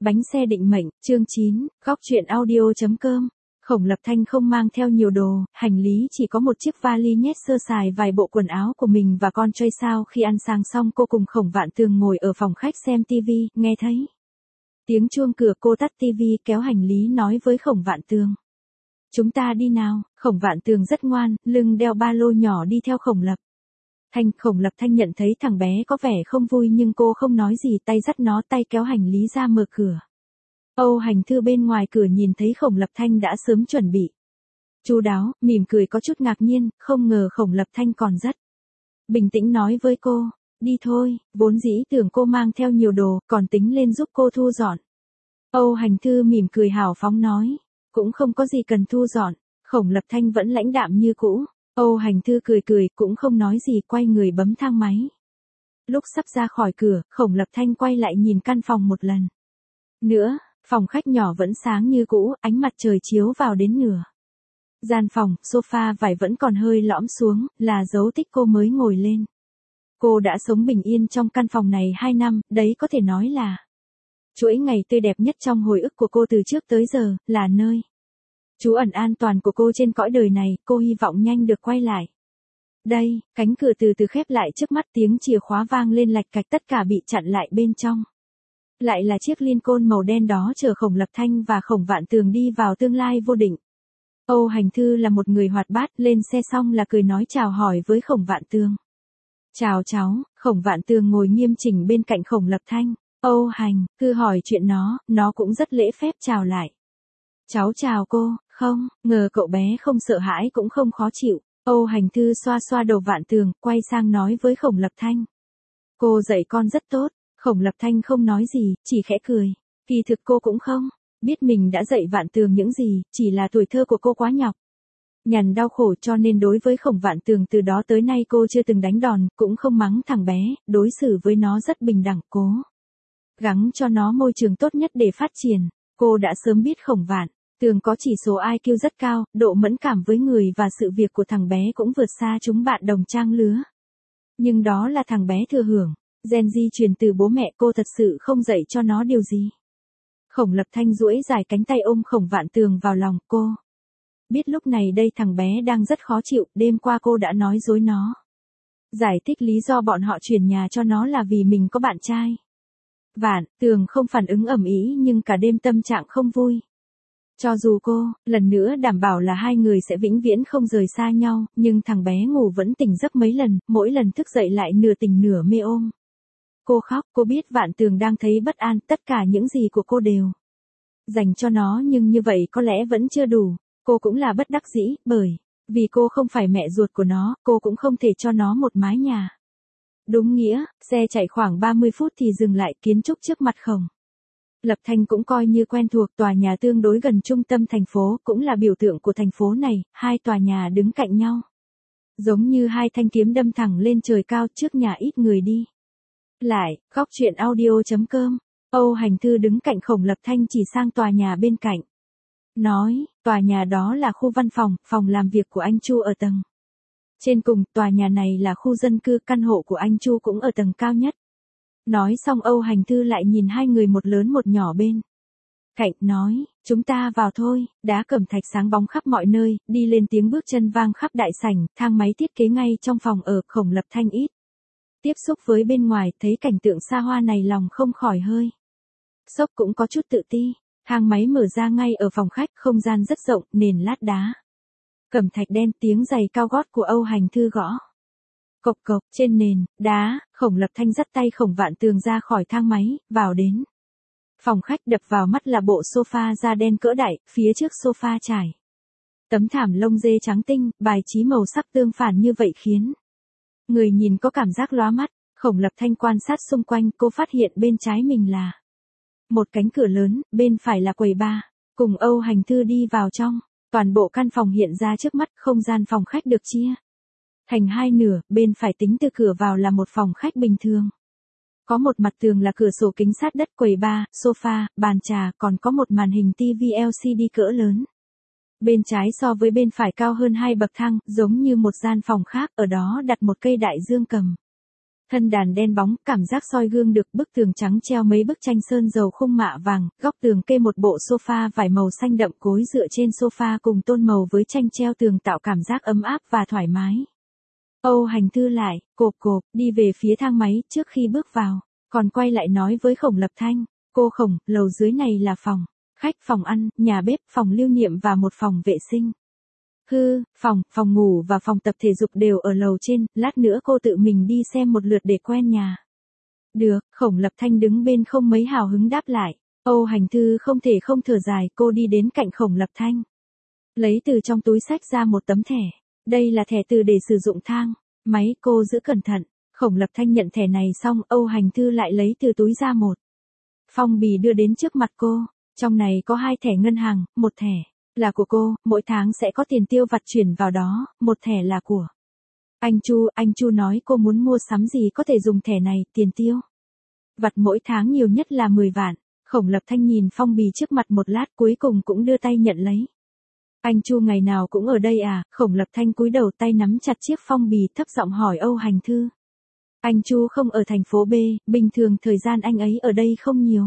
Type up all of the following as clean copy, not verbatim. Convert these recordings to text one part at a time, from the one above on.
Bánh xe định mệnh, chương 9, góc truyện audio.com. Khổng Lập Thanh không mang theo nhiều đồ, hành lý chỉ có một chiếc vali nhét sơ sài vài bộ quần áo của mình và con trai. Sao khi ăn sáng xong cô cùng Khổng Vạn Tường ngồi ở phòng khách xem tivi, nghe thấy tiếng chuông cửa, cô tắt tivi kéo hành lý nói với Khổng Vạn Tường. Chúng ta đi nào. Khổng Vạn Tường rất ngoan, lưng đeo ba lô nhỏ đi theo Khổng Lập Thanh nhận thấy thằng bé có vẻ không vui nhưng cô không nói gì, tay dắt nó, tay kéo hành lý ra mở cửa. Âu Hành Thư bên ngoài cửa nhìn thấy Khổng Lập Thanh đã sớm chuẩn bị chu đáo, mỉm cười có chút ngạc nhiên, không ngờ Khổng Lập Thanh còn rất bình tĩnh nói với cô, đi thôi, vốn dĩ tưởng cô mang theo nhiều đồ, còn tính lên giúp cô thu dọn. Âu Hành Thư mỉm cười hào phóng nói, cũng không có gì cần thu dọn. Khổng Lập Thanh vẫn lãnh đạm như cũ. Âu Hành Thư cười cũng không nói gì, quay người bấm thang máy. Lúc sắp ra khỏi cửa, Khổng Lập Thanh quay lại nhìn căn phòng một lần nữa, phòng khách nhỏ vẫn sáng như cũ, ánh mặt trời chiếu vào đến nửa gian phòng, sofa vải vẫn còn hơi lõm xuống, là dấu tích cô mới ngồi lên. Cô đã sống bình yên trong căn phòng này 2 năm, đấy có thể nói là chuỗi ngày tươi đẹp nhất trong hồi ức của cô từ trước tới giờ, là nơi trú ẩn an toàn của cô trên cõi đời này. Cô hy vọng nhanh được quay lại đây. Cánh cửa từ từ khép lại trước mắt, tiếng chìa khóa vang lên lạch cạch, tất cả bị chặn lại bên trong. Lại là chiếc Lincoln màu đen đó chở Khổng Lập Thanh và Khổng Vạn Tường đi vào tương lai vô định. Âu Hành Thư là một người hoạt bát, lên xe xong là cười nói chào hỏi với Khổng Vạn Tường. Chào cháu. Khổng Vạn Tường ngồi nghiêm chỉnh bên cạnh Khổng Lập Thanh. Âu Hành Thư hỏi chuyện nó cũng rất lễ phép chào lại. Cháu chào cô. Không ngờ cậu bé không sợ hãi cũng không khó chịu. Âu Hành Thư xoa xoa đầu Vạn Tường, quay sang nói với Khổng Lập Thanh. Cô dạy con rất tốt. Khổng Lập Thanh không nói gì, chỉ khẽ cười. Kỳ thực cô cũng không biết mình đã dạy Vạn Tường những gì, chỉ là tuổi thơ của cô quá nhọc nhằn đau khổ, cho nên đối với Khổng Vạn Tường từ đó tới nay cô chưa từng đánh đòn, cũng không mắng thằng bé, đối xử với nó rất bình đẳng, cố gắng cho nó môi trường tốt nhất để phát triển. Cô đã sớm biết Khổng Vạn Tường có chỉ số IQ rất cao, độ mẫn cảm với người và sự việc của thằng bé cũng vượt xa chúng bạn đồng trang lứa. Nhưng đó là thằng bé thừa hưởng gen di truyền từ bố mẹ, cô thật sự không dạy cho nó điều gì. Khổng Lập Thanh duỗi dài cánh tay ôm Khổng Vạn Tường vào lòng. Cô biết lúc này đây thằng bé đang rất khó chịu, đêm qua cô đã nói dối nó, giải thích lý do bọn họ chuyển nhà cho nó là vì mình có bạn trai. Vạn Tường không phản ứng ầm ĩ nhưng cả đêm tâm trạng không vui. Cho dù cô lần nữa đảm bảo là hai người sẽ vĩnh viễn không rời xa nhau, nhưng thằng bé ngủ vẫn tỉnh giấc mấy lần, mỗi lần thức dậy lại nửa tỉnh nửa mê ôm cô khóc. Cô biết Vạn Tường đang thấy bất an, tất cả những gì của cô đều dành cho nó, nhưng như vậy có lẽ vẫn chưa đủ. Cô cũng là bất đắc dĩ, bởi vì cô không phải mẹ ruột của nó, cô cũng không thể cho nó một mái nhà. Đúng nghĩa, xe chạy khoảng 30 phút thì dừng lại, kiến trúc trước mặt Khổng Lập Thanh cũng coi như quen thuộc, tòa nhà tương đối gần trung tâm thành phố, cũng là biểu tượng của thành phố này, hai tòa nhà đứng cạnh nhau, giống như hai thanh kiếm đâm thẳng lên trời cao, trước nhà ít người đi lại. Góc truyện audio.com. Âu Hành Thư đứng cạnh Khổng Lập Thanh chỉ sang tòa nhà bên cạnh. Nói, tòa nhà đó là khu văn phòng, phòng làm việc của anh Chu ở tầng trên cùng, tòa nhà này là khu dân cư, căn hộ của anh Chu cũng ở tầng cao nhất. Nói xong Âu Hành Thư lại nhìn hai người một lớn một nhỏ bên cạnh, nói, chúng ta vào thôi. Đá cẩm thạch sáng bóng khắp mọi nơi, đi lên tiếng bước chân vang khắp đại sảnh, thang máy thiết kế ngay trong phòng ở. Khổng Lập Thanh ít tiếp xúc với bên ngoài, thấy cảnh tượng xa hoa này lòng không khỏi hơi sốc, cũng có chút tự ti. Thang máy mở ra ngay ở phòng khách, không gian rất rộng, nền lát đá cẩm thạch đen, tiếng giày cao gót của Âu Hành Thư gõ cộc cộc trên nền đá. Khổng Lập Thanh dắt tay Khổng Vạn Tường ra khỏi thang máy, vào đến phòng khách. Đập vào mắt là bộ sofa da đen cỡ đại, phía trước sofa trải tấm thảm lông dê trắng tinh, bài trí màu sắc tương phản như vậy khiến người nhìn có cảm giác lóa mắt. Khổng Lập Thanh quan sát xung quanh, cô phát hiện bên trái mình là một cánh cửa lớn, bên phải là quầy bar. Cùng Âu Hành Thư đi vào trong, toàn bộ căn phòng hiện ra trước mắt. Không gian phòng khách được chia thành hai nửa, bên phải tính từ cửa vào là một phòng khách bình thường. Có một mặt tường là cửa sổ kính sát đất, quầy bar, sofa, bàn trà, còn có một màn hình TV LCD cỡ lớn. Bên trái so với bên phải cao hơn 2 bậc thang, giống như một gian phòng khác, ở đó đặt một cây đại dương cầm Thân đàn đen bóng, cảm giác soi gương được, bức tường trắng treo mấy bức tranh sơn dầu khung mạ vàng, góc tường kê một bộ sofa vải màu xanh đậm cối dựa trên sofa cùng tôn màu với tranh treo tường tạo cảm giác ấm áp và thoải mái. Âu Hành Thư lại, cộp cộp, đi về phía thang máy trước khi bước vào, còn quay lại nói với Khổng Lập Thanh, cô Khổng, lầu dưới này là phòng khách, phòng ăn, nhà bếp, phòng lưu niệm và một phòng vệ sinh. Phòng ngủ và phòng tập thể dục đều ở lầu trên, lát nữa cô tự mình đi xem một lượt để quen nhà. Được, Khổng Lập Thanh đứng bên không mấy hào hứng đáp lại. Âu Hành Thư không thể không thở dài, cô đi đến cạnh Khổng Lập Thanh. Lấy từ trong túi xách ra một tấm thẻ. Đây là thẻ từ để sử dụng thang máy, cô giữ cẩn thận. Khổng Lập Thanh nhận thẻ này xong, Âu Hành Thư lại lấy từ túi ra một phong bì đưa đến trước mặt cô. Trong này có 2 thẻ ngân hàng, một thẻ là của cô, mỗi tháng sẽ có tiền tiêu vặt chuyển vào đó, một thẻ là của anh Chu nói cô muốn mua sắm gì có thể dùng thẻ này, tiền tiêu vặt mỗi tháng nhiều nhất là 10 vạn. Khổng Lập Thanh nhìn phong bì trước mặt một lát cuối cùng cũng đưa tay nhận lấy. Anh Chu ngày nào cũng ở đây à? Khổng Lập Thanh cúi đầu tay nắm chặt chiếc phong bì thấp giọng hỏi Âu Hành Thư. Anh Chu không ở thành phố B, bình thường thời gian anh ấy ở đây không nhiều.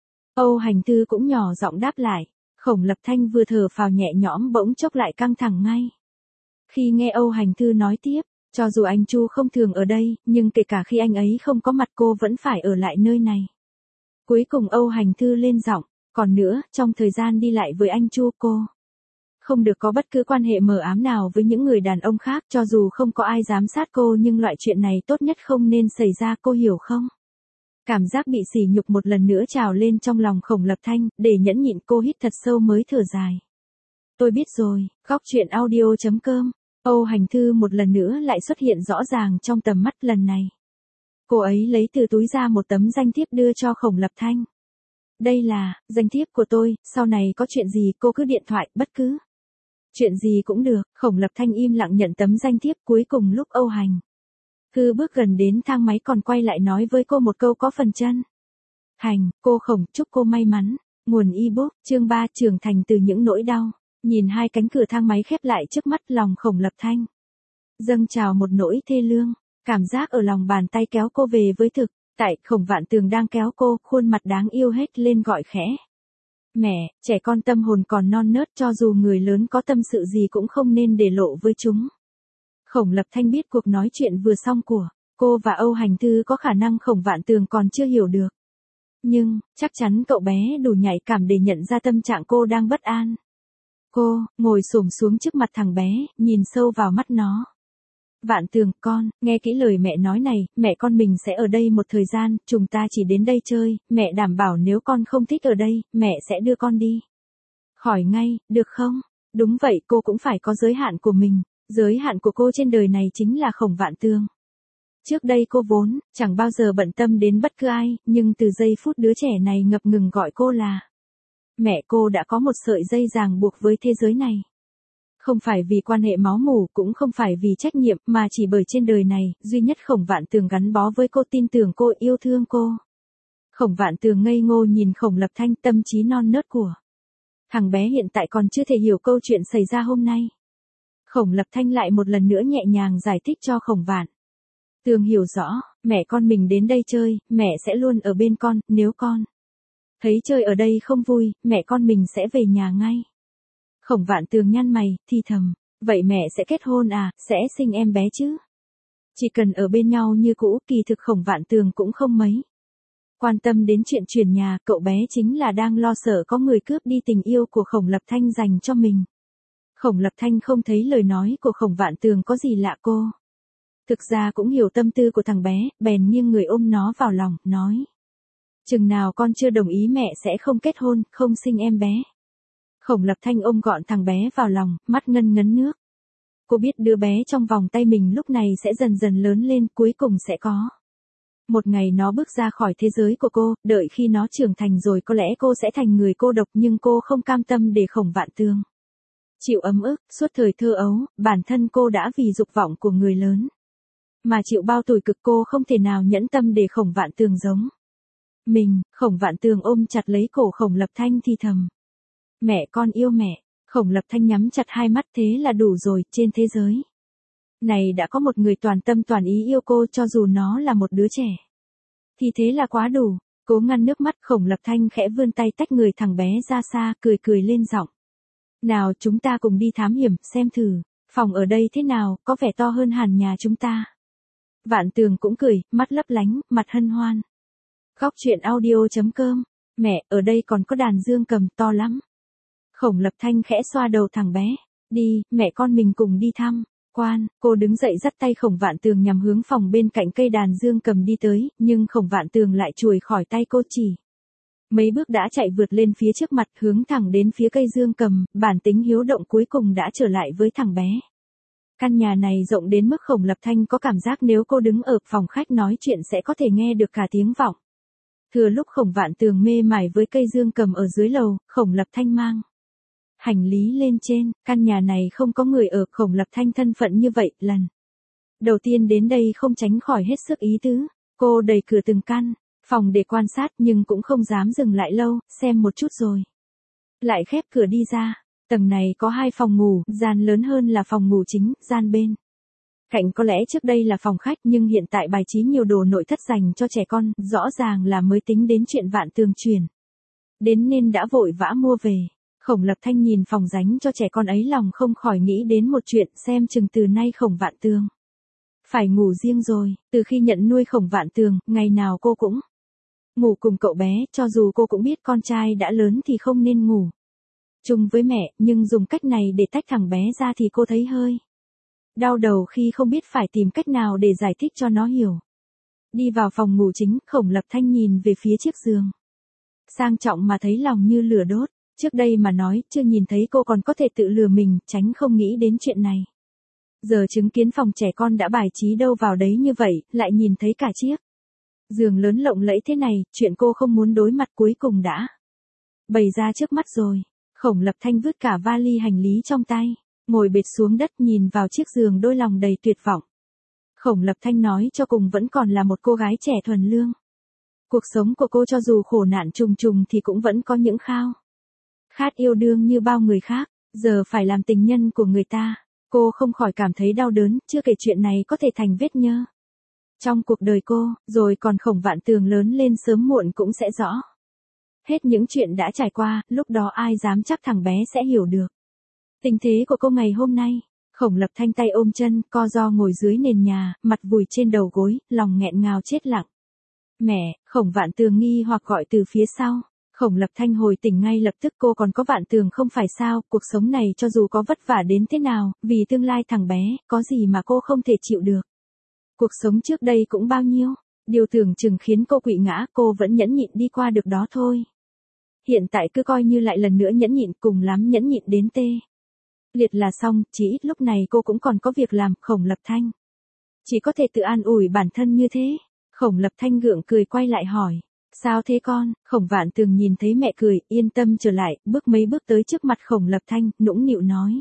Âu Hành Thư cũng nhỏ giọng đáp lại. Khổng Lập Thanh vừa thở phào nhẹ nhõm bỗng chốc lại căng thẳng ngay. Khi nghe Âu Hành Thư nói tiếp, cho dù anh Chu không thường ở đây, nhưng kể cả khi anh ấy không có mặt cô vẫn phải ở lại nơi này. Cuối cùng Âu Hành Thư lên giọng, còn nữa, trong thời gian đi lại với anh Chu cô không được có bất cứ quan hệ mờ ám nào với những người đàn ông khác, cho dù không có ai giám sát cô nhưng loại chuyện này tốt nhất không nên xảy ra, cô hiểu không? Cảm giác bị sỉ nhục một lần nữa trào lên trong lòng Khổng Lập Thanh, để nhẫn nhịn cô hít thật sâu mới thở dài. Tôi biết rồi, góc chuyện audio.com. Âu Hành Thư một lần nữa lại xuất hiện rõ ràng trong tầm mắt lần này. Cô ấy lấy từ túi ra một tấm danh thiếp đưa cho Khổng Lập Thanh. Đây là danh thiếp của tôi, sau này có chuyện gì cô cứ điện thoại, bất cứ chuyện gì cũng được. Khổng Lập Thanh im lặng nhận tấm danh thiếp. Cuối cùng lúc Âu Hành Thư bước gần đến thang máy còn quay lại nói với cô một câu có phần chân thành, cô Khổng, chúc cô may mắn. Nguồn ebook, chương 3, trưởng thành từ những nỗi đau. Nhìn 2 cánh cửa thang máy khép lại trước mắt, lòng Khổng Lập Thanh dâng trào một nỗi thê lương, cảm giác ở lòng bàn tay kéo cô về với thực tại. Khổng Vạn Tường đang kéo cô, khuôn mặt đáng yêu hết lên gọi khẽ. Mẹ, trẻ con tâm hồn còn non nớt, cho dù người lớn có tâm sự gì cũng không nên để lộ với chúng. Khổng Lập Thanh biết cuộc nói chuyện vừa xong của cô và Âu Hành Thư có khả năng Khổng Vạn Tường còn chưa hiểu được. Nhưng, chắc chắn cậu bé đủ nhạy cảm để nhận ra tâm trạng cô đang bất an. Cô, ngồi xổm xuống trước mặt thằng bé, nhìn sâu vào mắt nó. Vạn Tường, con, nghe kỹ lời mẹ nói này, mẹ con mình sẽ ở đây một thời gian, chúng ta chỉ đến đây chơi, mẹ đảm bảo nếu con không thích ở đây, mẹ sẽ đưa con đi khỏi ngay, được không? Đúng vậy, cô cũng phải có giới hạn của mình. Giới hạn của cô trên đời này chính là Khổng Vạn Tường. Trước đây cô vốn chẳng bao giờ bận tâm đến bất cứ ai, nhưng từ giây phút đứa trẻ này ngập ngừng gọi cô là mẹ, cô đã có một sợi dây ràng buộc với thế giới này. Không phải vì quan hệ máu mủ, cũng không phải vì trách nhiệm, mà chỉ bởi trên đời này, duy nhất Khổng Vạn Tường gắn bó với cô, tin tưởng cô, yêu thương cô. Khổng Vạn Tường ngây ngô nhìn Khổng Lập Thanh, tâm trí non nớt của thằng bé hiện tại còn chưa thể hiểu câu chuyện xảy ra hôm nay. Khổng Lập Thanh lại một lần nữa nhẹ nhàng giải thích cho Khổng Vạn Tường hiểu rõ, mẹ con mình đến đây chơi, mẹ sẽ luôn ở bên con, nếu con thấy chơi ở đây không vui, mẹ con mình sẽ về nhà ngay. Khổng Vạn Tường nhăn mày, thì thầm, vậy mẹ sẽ kết hôn à, sẽ sinh em bé chứ? Chỉ cần ở bên nhau như cũ. Kỳ thực Khổng Vạn Tường cũng không mấy quan tâm đến chuyện chuyển nhà, cậu bé chính là đang lo sợ có người cướp đi tình yêu của Khổng Lập Thanh dành cho mình. Khổng Lập Thanh không thấy lời nói của Khổng Vạn Tường có gì lạ, cô thực ra cũng hiểu tâm tư của thằng bé, bèn nghiêng người ôm nó vào lòng, nói. Chừng nào con chưa đồng ý mẹ sẽ không kết hôn, không sinh em bé. Khổng Lập Thanh ôm gọn thằng bé vào lòng, mắt ngân ngấn nước. Cô biết đứa bé trong vòng tay mình lúc này sẽ dần dần lớn lên, cuối cùng sẽ có một ngày nó bước ra khỏi thế giới của cô, đợi khi nó trưởng thành rồi có lẽ cô sẽ thành người cô độc, nhưng cô không cam tâm để Khổng Vạn Tường chịu ấm ức. Suốt thời thơ ấu, bản thân cô đã vì dục vọng của người lớn mà chịu bao tủi cực, cô không thể nào nhẫn tâm để Khổng Vạn Tường giống mình. Khổng Vạn Tường ôm chặt lấy cổ Khổng Lập Thanh thì thầm. Mẹ, con yêu mẹ. Khổng Lập Thanh nhắm chặt hai mắt, thế là đủ rồi, trên thế giới Này đã có một người toàn tâm toàn ý yêu cô cho dù nó là một đứa trẻ. Thì thế là quá đủ. Cố ngăn nước mắt, Khổng Lập Thanh khẽ vươn tay tách người thằng bé ra xa, cười cười lên giọng. Nào chúng ta cùng đi thám hiểm, xem thử, phòng ở đây thế nào, có vẻ to hơn hẳn nhà chúng ta. Vạn Tường cũng cười, mắt lấp lánh, mặt hân hoan. Góc truyện audio.com. Mẹ, ở đây còn có đàn dương cầm to lắm. Khổng Lập Thanh khẽ xoa đầu thằng bé. Đi, mẹ con mình cùng đi thăm. Quan, cô đứng dậy dắt tay Khổng Vạn Tường nhằm hướng phòng bên cạnh cây đàn dương cầm đi tới, nhưng Khổng Vạn Tường lại chùi khỏi tay cô chỉ. Mấy bước đã chạy vượt lên phía trước mặt hướng thẳng đến phía cây dương cầm, bản tính hiếu động cuối cùng đã trở lại với thằng bé. Căn nhà này rộng đến mức Khổng Lập Thanh có cảm giác nếu cô đứng ở phòng khách nói chuyện sẽ có thể nghe được cả tiếng vọng. Thừa lúc Khổng Vạn Tường mê mải với cây dương cầm ở dưới lầu, Khổng Lập Thanh mang hành lý lên trên, căn nhà này không có người ở, Khổng Lập Thanh thân phận như vậy, lần đầu tiên đến đây không tránh khỏi hết sức ý tứ. Cô đẩy cửa từng căn phòng để quan sát nhưng cũng không dám dừng lại lâu, xem một chút rồi lại khép cửa đi ra. Tầng này có 2 phòng ngủ, gian lớn hơn là phòng ngủ chính, gian bên cạnh có lẽ trước đây là phòng khách nhưng hiện tại bài trí nhiều đồ nội thất dành cho trẻ con, rõ ràng là mới tính đến chuyện Vạn Tường chuyển đến nên đã vội vã mua về. Khổng Lập Thanh nhìn phòng dành cho trẻ con ấy lòng không khỏi nghĩ đến một chuyện, xem chừng từ nay Khổng Vạn Tường phải ngủ riêng rồi. Từ khi nhận nuôi Khổng Vạn Tường, ngày nào cô cũng ngủ cùng cậu bé, cho dù cô cũng biết con trai đã lớn thì không nên ngủ chung với mẹ, nhưng dùng cách này để tách thằng bé ra thì cô thấy hơi đau đầu khi không biết phải tìm cách nào để giải thích cho nó hiểu. Đi vào phòng ngủ chính, Khổng Lập Thanh nhìn về phía chiếc giường sang trọng mà thấy lòng như lửa đốt. Trước đây mà nói, chưa nhìn thấy cô còn có thể tự lừa mình, tránh không nghĩ đến chuyện này. Giờ chứng kiến phòng trẻ con đã bài trí đâu vào đấy như vậy, lại nhìn thấy cả chiếc giường lớn lộng lẫy thế này, chuyện cô không muốn đối mặt cuối cùng đã bày ra trước mắt rồi. Khổng Lập Thanh vứt cả vali hành lý trong tay, ngồi bệt xuống đất nhìn vào chiếc giường, đôi lòng đầy tuyệt vọng. Khổng Lập Thanh nói cho cùng vẫn còn là một cô gái trẻ thuần lương. Cuộc sống của cô cho dù khổ nạn trùng trùng thì cũng vẫn có những khao khát yêu đương như bao người khác, giờ phải làm tình nhân của người ta. Cô không khỏi cảm thấy đau đớn, chưa kể chuyện này có thể thành vết nhơ trong cuộc đời cô, rồi còn Khổng Vạn Tường lớn lên sớm muộn cũng sẽ rõ hết những chuyện đã trải qua, lúc đó ai dám chắc thằng bé sẽ hiểu được tình thế của cô ngày hôm nay. Khổng Lập Thanh tay ôm chân, co ro ngồi dưới nền nhà, mặt vùi trên đầu gối, lòng nghẹn ngào chết lặng. Mẹ, Khổng Vạn Tường nghi hoặc gọi từ phía sau. Khổng Lập Thanh hồi tỉnh ngay lập tức, cô còn có Vạn Tường không phải sao, cuộc sống này cho dù có vất vả đến thế nào, vì tương lai thằng bé, có gì mà cô không thể chịu được. Cuộc sống trước đây cũng bao nhiêu, điều tưởng chừng khiến cô quỵ ngã, cô vẫn nhẫn nhịn đi qua được đó thôi. Hiện tại cứ coi như lại lần nữa nhẫn nhịn, cùng lắm nhẫn nhịn đến tê liệt là xong, chỉ ít lúc này cô cũng còn có việc làm. Khổng Lập Thanh chỉ có thể tự an ủi bản thân như thế. Khổng Lập Thanh gượng cười quay lại hỏi. Sao thế con? Khổng Vạn Tường nhìn thấy mẹ cười, yên tâm trở lại, bước mấy bước tới trước mặt Khổng Lập Thanh, nũng nịu nói.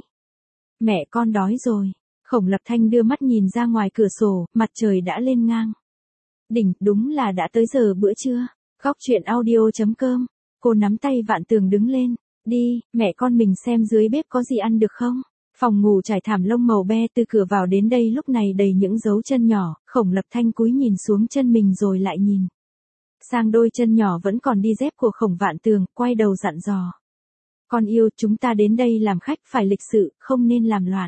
Mẹ con đói rồi. Khổng Lập Thanh đưa mắt nhìn ra ngoài cửa sổ, mặt trời đã lên ngang đỉnh, đúng là đã tới giờ bữa trưa. Góc truyện audio.com. Cô nắm tay Vạn Tường đứng lên. Đi, mẹ con mình xem dưới bếp có gì ăn được không? Phòng ngủ trải thảm lông màu be, từ cửa vào đến đây lúc này đầy những dấu chân nhỏ. Khổng Lập Thanh cúi nhìn xuống chân mình rồi lại nhìn sang đôi chân nhỏ vẫn còn đi dép của Khổng Vạn Tường, quay đầu dặn dò. Con yêu, chúng ta đến đây làm khách phải lịch sự, không nên làm loạn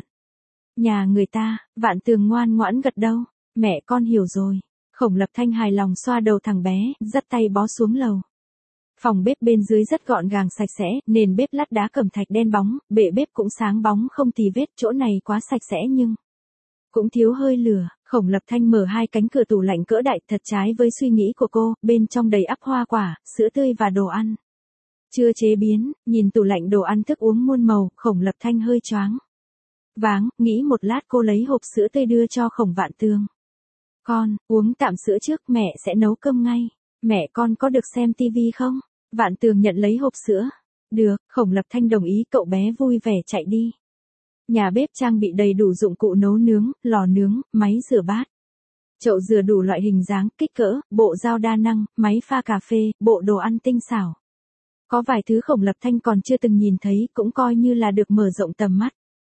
nhà người ta. Vạn Tường ngoan ngoãn gật đầu. Mẹ con hiểu rồi. Khổng Lập Thanh hài lòng xoa đầu thằng bé, dắt tay bó xuống lầu. Phòng bếp bên dưới rất gọn gàng sạch sẽ, nền bếp lát đá cẩm thạch đen bóng, bệ bếp cũng sáng bóng không tì vết, chỗ này quá sạch sẽ nhưng cũng thiếu hơi lửa. Khổng Lập Thanh mở 2 cánh cửa tủ lạnh cỡ đại, thật trái với suy nghĩ của cô, bên trong đầy ắp hoa quả, sữa tươi và đồ ăn chưa chế biến. Nhìn tủ lạnh đồ ăn thức uống muôn màu, Khổng Lập Thanh hơi choáng váng, nghĩ một lát cô lấy hộp sữa tươi đưa cho Khổng Vạn Tường. Con, uống tạm sữa trước, mẹ sẽ nấu cơm ngay. Mẹ con có được xem tivi không? Vạn Tường nhận lấy hộp sữa. Được, Khổng Lập Thanh đồng ý, cậu bé vui vẻ chạy đi. Nhà bếp trang bị đầy đủ dụng cụ nấu nướng, lò nướng, máy rửa bát, chậu rửa đủ loại hình dáng, kích cỡ, bộ dao đa năng, máy pha cà phê, bộ đồ ăn tinh xảo. Có vài thứ Khổng Lập Thanh còn chưa từng nhìn thấy, cũng coi như là được mở rộng tầm mắt.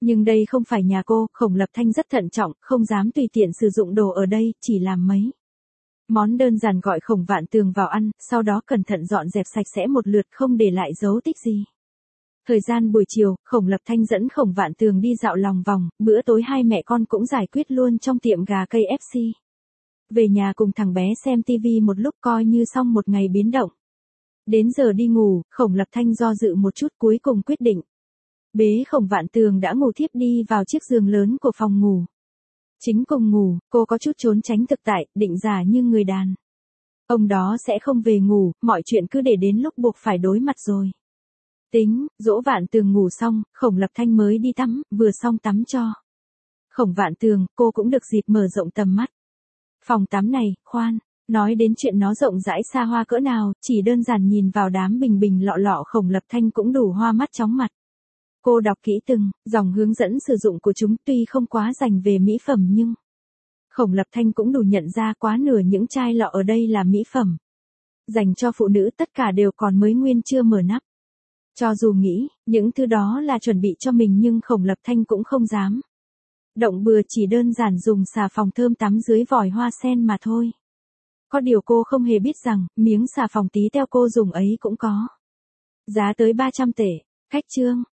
Nhưng đây không phải nhà cô, Khổng Lập Thanh rất thận trọng, không dám tùy tiện sử dụng đồ ở đây, chỉ làm mấy món đơn giản gọi Khổng Vạn Tường vào ăn, sau đó cẩn thận dọn dẹp sạch sẽ một lượt không để lại dấu tích gì. Thời gian buổi chiều, Khổng Lập Thanh dẫn Khổng Vạn Tường đi dạo lòng vòng, bữa tối hai mẹ con cũng giải quyết luôn trong tiệm gà KFC. Về nhà cùng thằng bé xem tivi một lúc coi như xong một ngày biến động. Đến giờ đi ngủ, Khổng Lập Thanh do dự một chút cuối cùng quyết định. Bế Khổng Vạn Tường đã ngủ thiếp đi vào chiếc giường lớn của phòng ngủ. Chính cùng ngủ, cô có chút trốn tránh thực tại, định giả như người đàn ông đó sẽ không về ngủ, mọi chuyện cứ để đến lúc buộc phải đối mặt rồi. Tính, dỗ Vạn Tường ngủ xong, Khổng Lập Thanh mới đi tắm, vừa xong tắm cho Khổng Vạn Tường, cô cũng được dịp mở rộng tầm mắt. Phòng tắm này, khoan, nói đến chuyện nó rộng rãi xa hoa cỡ nào, chỉ đơn giản nhìn vào đám bình bình lọ lọ Khổng Lập Thanh cũng đủ hoa mắt chóng mặt. Cô đọc kỹ từng dòng hướng dẫn sử dụng của chúng, tuy không quá dành về mỹ phẩm nhưng Khổng Lập Thanh cũng đủ nhận ra quá nửa những chai lọ ở đây là mỹ phẩm. Dành cho phụ nữ tất cả đều còn mới nguyên chưa mở nắp. Cho dù nghĩ, những thứ đó là chuẩn bị cho mình nhưng Khổng Lập Thanh cũng không dám động bừa, chỉ đơn giản dùng xà phòng thơm tắm dưới vòi hoa sen mà thôi. Có điều cô không hề biết rằng, miếng xà phòng tí teo cô dùng ấy cũng có giá tới 300 tệ. Khách chương.